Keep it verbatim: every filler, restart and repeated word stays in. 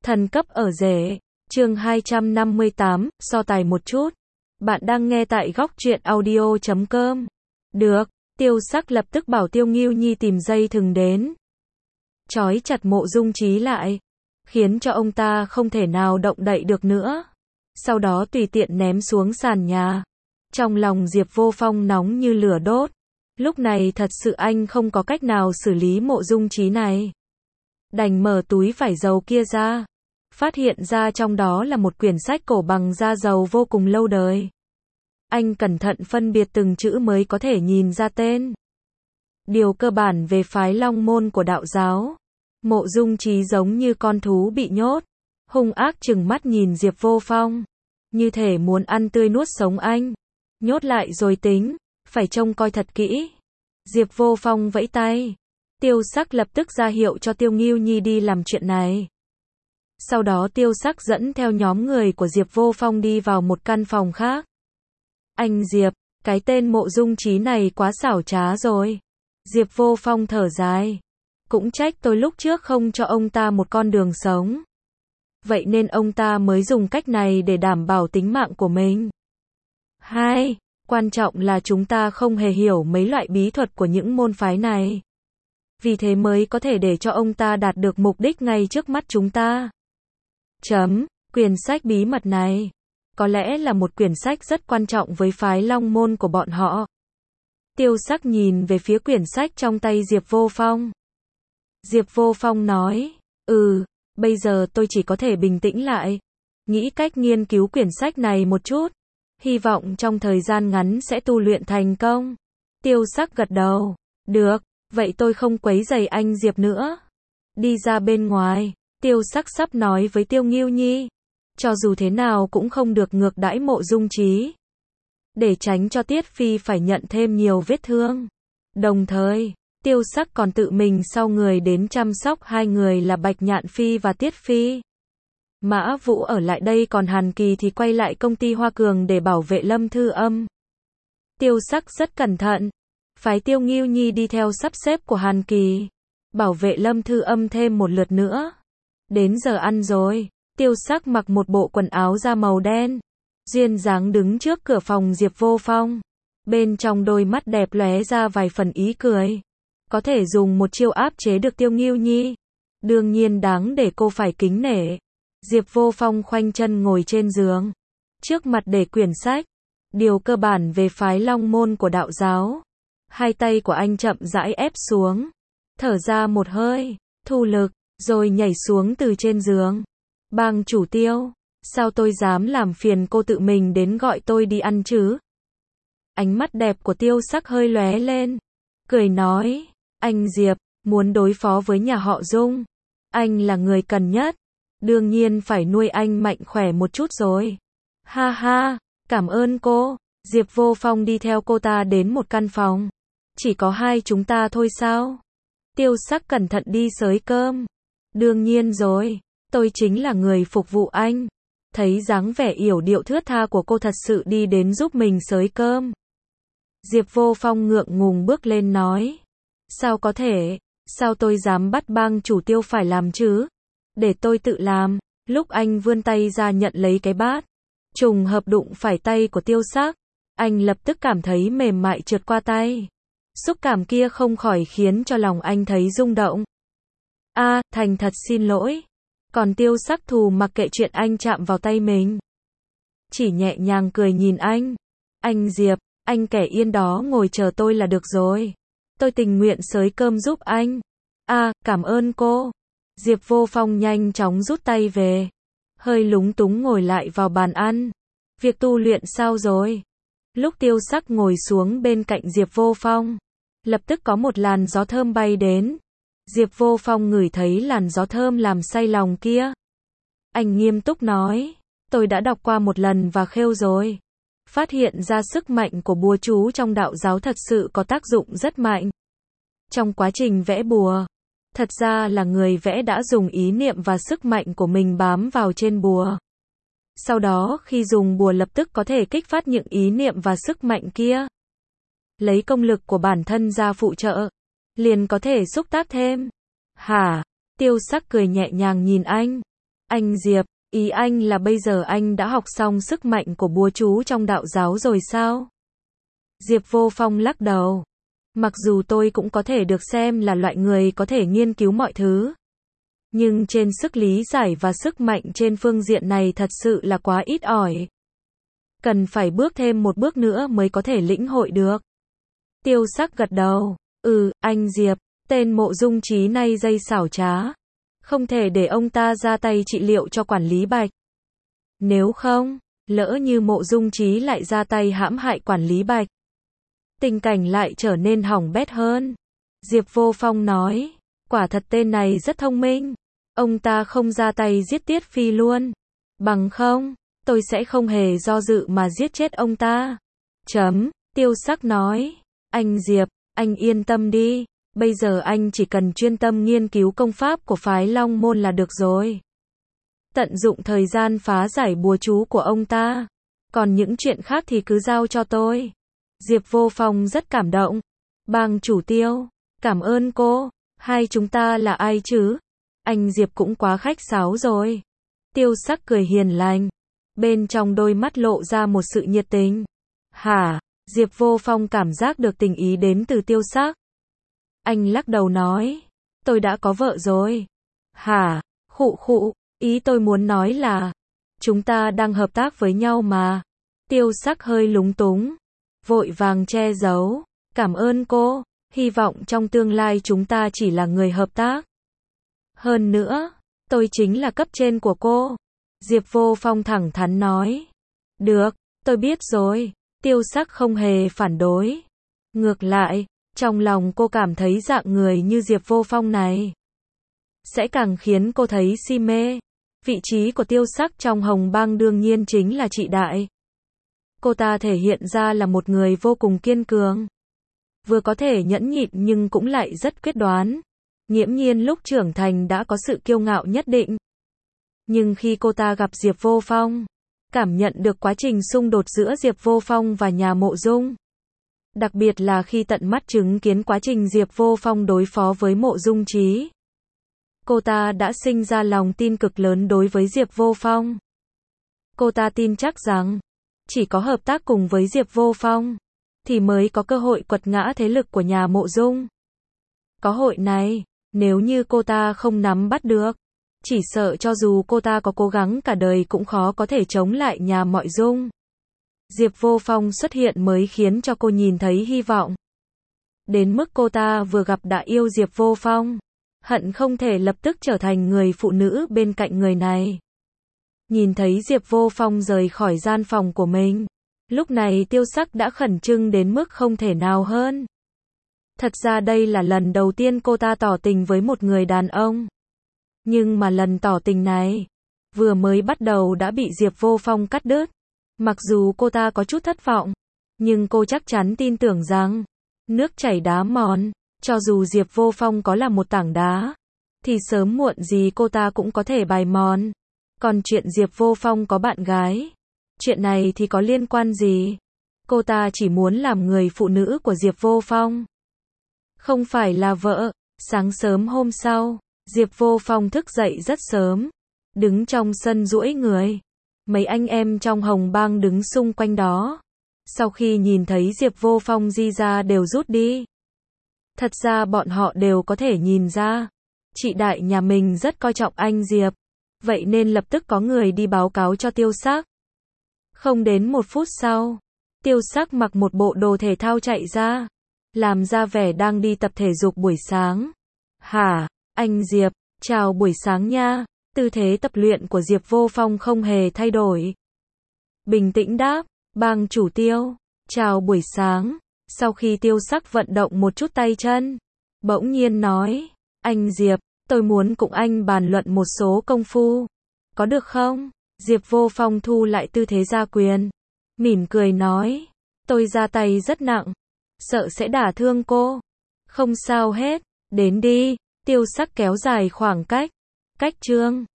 Thần cấp ở rể. Chương hai trăm năm mươi tám, so tài một chút. Bạn đang nghe tại góc truyện audio chấm com. Được, Tiêu Sắc lập tức bảo Tiêu Ngưu Nhi tìm dây thừng đến. Trói chặt Mộ Dung Chí lại, khiến cho ông ta không thể nào động đậy được nữa. Sau đó tùy tiện ném xuống sàn nhà. Trong lòng Diệp Vô Phong nóng như lửa đốt. Lúc này thật sự anh không có cách nào xử lý Mộ Dung Chí này. Đành mở túi vải dầu kia ra. Phát hiện ra trong đó là một quyển sách cổ bằng da dầu vô cùng lâu đời. Anh cẩn thận phân biệt từng chữ mới có thể nhìn ra tên. Điều cơ bản về phái Long Môn của đạo giáo. Mộ Dung Chí giống như con thú bị nhốt, hung ác trừng mắt nhìn Diệp Vô Phong, như thể muốn ăn tươi nuốt sống anh. Nhốt lại rồi tính, phải trông coi thật kỹ. Diệp Vô Phong vẫy tay. Tiêu Sắc lập tức ra hiệu cho Tiêu Ngưu Nhi đi làm chuyện này. Sau đó Tiêu Sắc dẫn theo nhóm người của Diệp Vô Phong đi vào một căn phòng khác. Anh Diệp, cái tên Mộ Dung Chí này quá xảo trá rồi. Diệp Vô Phong thở dài. Cũng trách tôi lúc trước không cho ông ta một con đường sống. Vậy nên ông ta mới dùng cách này để đảm bảo tính mạng của mình. Hai, quan trọng là chúng ta không hề hiểu mấy loại bí thuật của những môn phái này. Vì thế mới có thể để cho ông ta đạt được mục đích ngay trước mắt chúng ta. Chấm, quyển sách bí mật này có lẽ là một quyển sách rất quan trọng với phái Long Môn của bọn họ. Tiêu Sắc nhìn về phía quyển sách trong tay Diệp Vô Phong. Diệp Vô Phong nói, ừ, bây giờ tôi chỉ có thể bình tĩnh lại, nghĩ cách nghiên cứu quyển sách này một chút, hy vọng trong thời gian ngắn sẽ tu luyện thành công. Tiêu Sắc gật đầu, được, vậy tôi không quấy rầy anh Diệp nữa. Đi ra bên ngoài, Tiêu Sắc sắp nói với Tiêu Ngưu Nhi, cho dù thế nào cũng không được ngược đãi Mộ Dung Chí, để tránh cho Tiết Phi phải nhận thêm nhiều vết thương. Đồng thời, Tiêu Sắc còn tự mình sau người đến chăm sóc hai người là Bạch Nhạn Phi và Tiết Phi. Mã Vũ ở lại đây, còn Hàn Kỳ thì quay lại công ty Hoa Cường để bảo vệ Lâm Thư Âm. Tiêu Sắc rất cẩn thận, phái Tiêu Ngưu Nhi đi theo sắp xếp của Hàn Kỳ, bảo vệ Lâm Thư Âm thêm một lượt nữa. Đến giờ ăn rồi, Tiêu Sắc mặc một bộ quần áo da màu đen, duyên dáng đứng trước cửa phòng Diệp Vô Phong. Bên trong đôi mắt đẹp lóe ra vài phần ý cười. Có thể dùng một chiêu áp chế được Tiêu Ngưu Nhi, đương nhiên đáng để cô phải kính nể. Diệp Vô Phong khoanh chân ngồi trên giường, trước mặt để quyển sách, điều cơ bản về phái Long Môn của đạo giáo. Hai tay của anh chậm rãi ép xuống, thở ra một hơi, thu lực, rồi nhảy xuống từ trên giường. Bang chủ Tiêu, sao tôi dám làm phiền cô tự mình đến gọi tôi đi ăn chứ? Ánh mắt đẹp của Tiêu Sắc hơi lóe lên, cười nói, anh Diệp, muốn đối phó với nhà họ Dung, anh là người cần nhất, đương nhiên phải nuôi anh mạnh khỏe một chút rồi. Ha ha, cảm ơn cô. Diệp Vô Phong đi theo cô ta đến một căn phòng. Chỉ có hai chúng ta thôi sao? Tiêu Sắc cẩn thận đi xới cơm. Đương nhiên rồi, tôi chính là người phục vụ anh. Thấy dáng vẻ yểu điệu thướt tha của cô, thật sự đi đến giúp mình xới cơm. Diệp Vô Phong ngượng ngùng bước lên nói, sao có thể, sao tôi dám bắt bang chủ Tiêu phải làm chứ? Để tôi tự làm. Lúc anh vươn tay ra nhận lấy cái bát, trùng hợp đụng phải tay của Tiêu Sắc, anh lập tức cảm thấy mềm mại trượt qua tay. Xúc cảm kia không khỏi khiến cho lòng anh thấy rung động. A, à, thành thật xin lỗi. Còn Tiêu Sắc thù mặc kệ chuyện anh chạm vào tay mình, chỉ nhẹ nhàng cười nhìn anh. Anh Diệp, anh kẻ yên đó ngồi chờ tôi là được rồi. Tôi tình nguyện xới cơm giúp anh. A, à, cảm ơn cô. Diệp Vô Phong nhanh chóng rút tay về, hơi lúng túng ngồi lại vào bàn ăn. Việc tu luyện sao rồi? Lúc Tiêu Sắc ngồi xuống bên cạnh Diệp Vô Phong, lập tức có một làn gió thơm bay đến. Diệp Vô Phong ngửi thấy làn gió thơm làm say lòng kia. Anh nghiêm túc nói, tôi đã đọc qua một lần và khêu rồi. Phát hiện ra sức mạnh của bùa chú trong đạo giáo thật sự có tác dụng rất mạnh. Trong quá trình vẽ bùa, thật ra là người vẽ đã dùng ý niệm và sức mạnh của mình bám vào trên bùa. Sau đó khi dùng bùa lập tức có thể kích phát những ý niệm và sức mạnh kia. Lấy công lực của bản thân ra phụ trợ, liền có thể xúc tác thêm. Hả? Tiêu Sắc cười nhẹ nhàng nhìn anh. Anh Diệp, ý anh là bây giờ anh đã học xong sức mạnh của búa chú trong đạo giáo rồi sao? Diệp Vô Phong lắc đầu. Mặc dù tôi cũng có thể được xem là loại người có thể nghiên cứu mọi thứ, nhưng trên sức lý giải và sức mạnh trên phương diện này thật sự là quá ít ỏi. Cần phải bước thêm một bước nữa mới có thể lĩnh hội được. Tiêu Sắc gật đầu. Ừ, anh Diệp, tên Mộ Dung Trí nay dây xảo trá. Không thể để ông ta ra tay trị liệu cho quản lý Bạch. Nếu không, lỡ như Mộ Dung Trí lại ra tay hãm hại quản lý Bạch, tình cảnh lại trở nên hỏng bét hơn. Diệp Vô Phong nói, quả thật tên này rất thông minh. Ông ta không ra tay giết Tiết Phi luôn. Bằng không, tôi sẽ không hề do dự mà giết chết ông ta. Chấm, Tiêu Sắc nói. Anh Diệp, anh yên tâm đi. Bây giờ anh chỉ cần chuyên tâm nghiên cứu công pháp của phái Long Môn là được rồi. Tận dụng thời gian phá giải bùa chú của ông ta. Còn những chuyện khác thì cứ giao cho tôi. Diệp Vô Phong rất cảm động. Bang chủ Tiêu, cảm ơn cô. Hai chúng ta là ai chứ? Anh Diệp cũng quá khách sáo rồi. Tiêu Sắc cười hiền lành. Bên trong đôi mắt lộ ra một sự nhiệt tình. Hả? Diệp Vô Phong cảm giác được tình ý đến từ Tiêu Sắc. Anh lắc đầu nói. Tôi đã có vợ rồi. Hả? Khụ khụ. Ý tôi muốn nói là chúng ta đang hợp tác với nhau mà. Tiêu Sắc hơi lúng túng. Vội vàng che giấu. Cảm ơn cô. Hy vọng trong tương lai chúng ta chỉ là người hợp tác. Hơn nữa, tôi chính là cấp trên của cô. Diệp Vô Phong thẳng thắn nói. Được, tôi biết rồi. Tiêu Sắc không hề phản đối. Ngược lại, trong lòng cô cảm thấy dạng người như Diệp Vô Phong này sẽ càng khiến cô thấy si mê. Vị trí của Tiêu Sắc trong Hồng Bang đương nhiên chính là trị đại. Cô ta thể hiện ra là một người vô cùng kiên cường. Vừa có thể nhẫn nhịn nhưng cũng lại rất quyết đoán. Nghiễm Nhiên lúc trưởng thành đã có sự kiêu ngạo nhất định. Nhưng khi cô ta gặp Diệp Vô Phong, cảm nhận được quá trình xung đột giữa Diệp Vô Phong và nhà Mộ Dung. Đặc biệt là khi tận mắt chứng kiến quá trình Diệp Vô Phong đối phó với Mộ Dung Trí. Cô ta đã sinh ra lòng tin cực lớn đối với Diệp Vô Phong. Cô ta tin chắc rằng, chỉ có hợp tác cùng với Diệp Vô Phong, thì mới có cơ hội quật ngã thế lực của nhà Mộ Dung. Có hội này, nếu như cô ta không nắm bắt được, chỉ sợ cho dù cô ta có cố gắng cả đời cũng khó có thể chống lại nhà Mộ Dung. Diệp Vô Phong xuất hiện mới khiến cho cô nhìn thấy hy vọng. Đến mức cô ta vừa gặp đã yêu Diệp Vô Phong, hận không thể lập tức trở thành người phụ nữ bên cạnh người này. Nhìn thấy Diệp Vô Phong rời khỏi gian phòng của mình, lúc này Tiêu Sắc đã khẩn trương đến mức không thể nào hơn. Thật ra đây là lần đầu tiên cô ta tỏ tình với một người đàn ông. Nhưng mà lần tỏ tình này, vừa mới bắt đầu đã bị Diệp Vô Phong cắt đứt. Mặc dù cô ta có chút thất vọng, nhưng cô chắc chắn tin tưởng rằng, nước chảy đá mòn, cho dù Diệp Vô Phong có là một tảng đá, thì sớm muộn gì cô ta cũng có thể bài mòn. Còn chuyện Diệp Vô Phong có bạn gái, chuyện này thì có liên quan gì? Cô ta chỉ muốn làm người phụ nữ của Diệp Vô Phong, không phải là vợ. Sáng sớm hôm sau, Diệp Vô Phong thức dậy rất sớm, đứng trong sân duỗi người. Mấy anh em trong Hồng Bang đứng xung quanh đó. Sau khi nhìn thấy Diệp Vô Phong di ra đều rút đi. Thật ra bọn họ đều có thể nhìn ra, chị đại nhà mình rất coi trọng anh Diệp. Vậy nên lập tức có người đi báo cáo cho Tiêu Sắc. Không đến một phút sau, Tiêu Sắc mặc một bộ đồ thể thao chạy ra, làm ra vẻ đang đi tập thể dục buổi sáng. Hả, anh Diệp, chào buổi sáng nha. Tư thế tập luyện của Diệp Vô Phong không hề thay đổi. Bình tĩnh đáp, bang chủ Tiêu, chào buổi sáng. Sau khi Tiêu Sắc vận động một chút tay chân, bỗng nhiên nói, anh Diệp, tôi muốn cùng anh bàn luận một số công phu. Có được không? Diệp Vô Phong thu lại tư thế ra quyền, mỉm cười nói, tôi ra tay rất nặng, sợ sẽ đả thương cô. Không sao hết, đến đi. Tiêu Sắc kéo dài khoảng cách. Cách chương